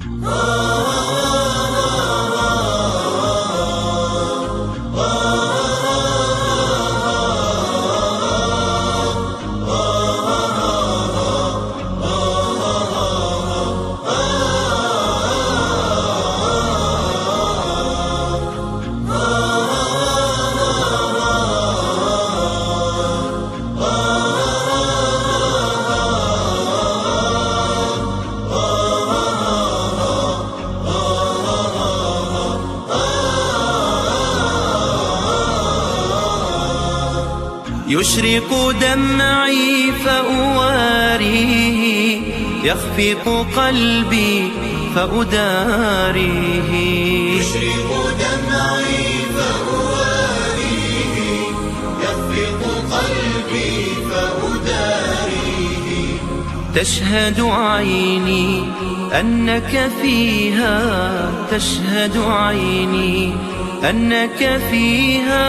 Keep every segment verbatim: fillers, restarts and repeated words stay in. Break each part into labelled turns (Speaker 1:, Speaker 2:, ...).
Speaker 1: يشرق دمعي فأواريه، يخفق قلبي فأداريه.
Speaker 2: يشرق دمعي فأواريه، يخفق قلبي فأداريه.
Speaker 1: تشهد عيني أنك فيها، تشهد عيني أنك فيها.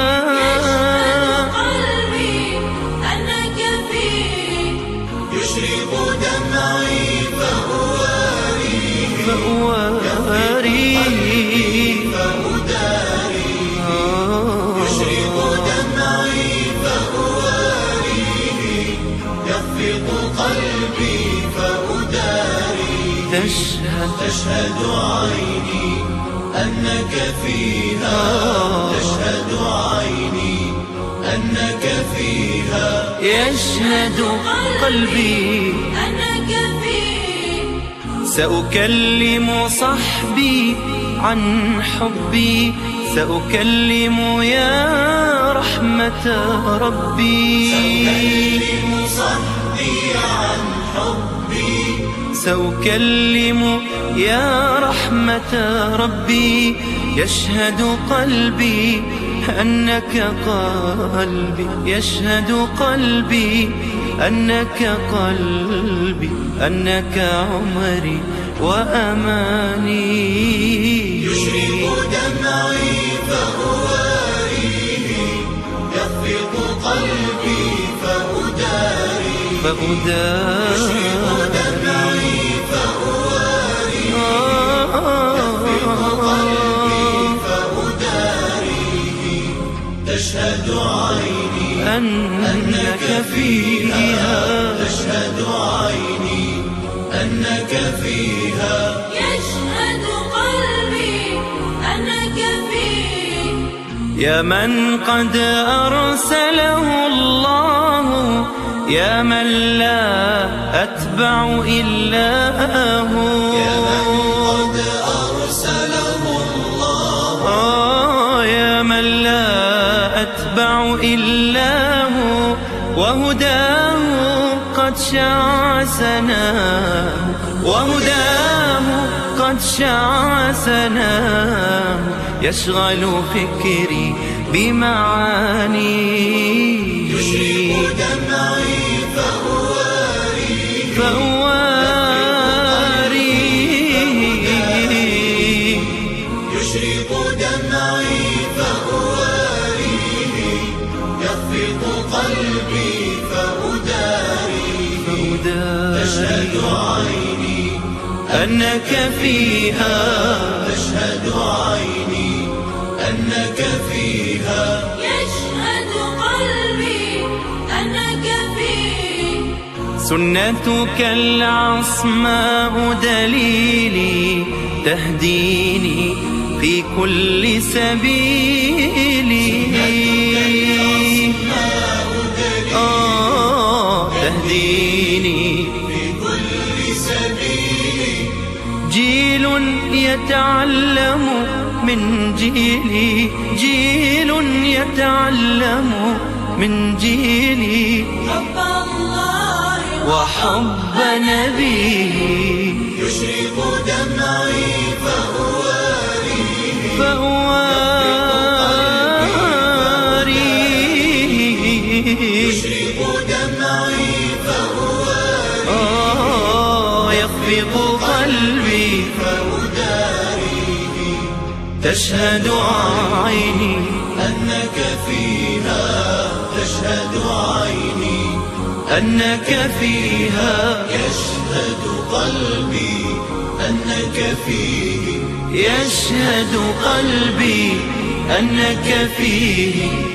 Speaker 2: يشرق دمعي فأواريه،
Speaker 1: فأواريه
Speaker 2: فأداريه. يشرق دمعي فأواريه، يخفق قلبي فأداريه.
Speaker 1: تشهد
Speaker 2: تشهد عيني أنك فيها، تشهد عيني أنك فيها.
Speaker 1: يشهد قلبي
Speaker 3: أنك فيه.
Speaker 1: سأكلم صحبي عن حبي، سأكلم يا رحمة ربي.
Speaker 2: سأكلم صحبي عن حبي،
Speaker 1: سأكلم يا رحمة ربي. يشهد قلبي أنك قلبي، يشهد قلبي أنك قلبي، أنك عمري وأماني.
Speaker 2: يشرق دمعي فأواريه، يخفق قلبي فأداريه.
Speaker 1: فأداريه
Speaker 2: يشرق دمعي فأواريه، يخفق قلبي فأداريه. تشهد عيني
Speaker 1: أنك فيها،
Speaker 2: تشهد عيني أنك فيها.
Speaker 3: يشهد قلبي أنك فيه.
Speaker 1: يا من قد أرسله الله، يا من لا أتبع إلا هو.
Speaker 2: يا من قد أرسله الله،
Speaker 1: آه يا من لا أتبع إلا هو. وهداه قد شع سناه، وهداه قد شع سناه. يشغل فكري بمعانيه.
Speaker 2: يشرق دمعي فأواريه،
Speaker 1: فأواريه
Speaker 2: يشرق دمعي فأواريه، يخفق قلبي فأداريه. تشهد عيني
Speaker 1: أنك فيها،
Speaker 2: تشهد عيني أنك فيها.
Speaker 3: يشهد قلبي أنك فيه.
Speaker 1: سنتك العصماء دليلي، تهديني في كل سبيل. آه تهديني
Speaker 2: في كل سبيل.
Speaker 1: جيل يتعلم من جيلي، جيل يتعلم من جيلي.
Speaker 3: حب الله
Speaker 1: وحب نبيه.
Speaker 2: يشرق دمعي فأواريه،
Speaker 1: فأواريه
Speaker 2: يشرق دمعي فأواريه،
Speaker 1: آه يخفق قلبي
Speaker 2: فأداريه.
Speaker 1: تشهد عيني
Speaker 2: أنك فيها، تشهد عيني
Speaker 1: أنك فيها.
Speaker 2: يشهد قلبي أنك أنك فيه
Speaker 1: يشهد قلبي أنك فيه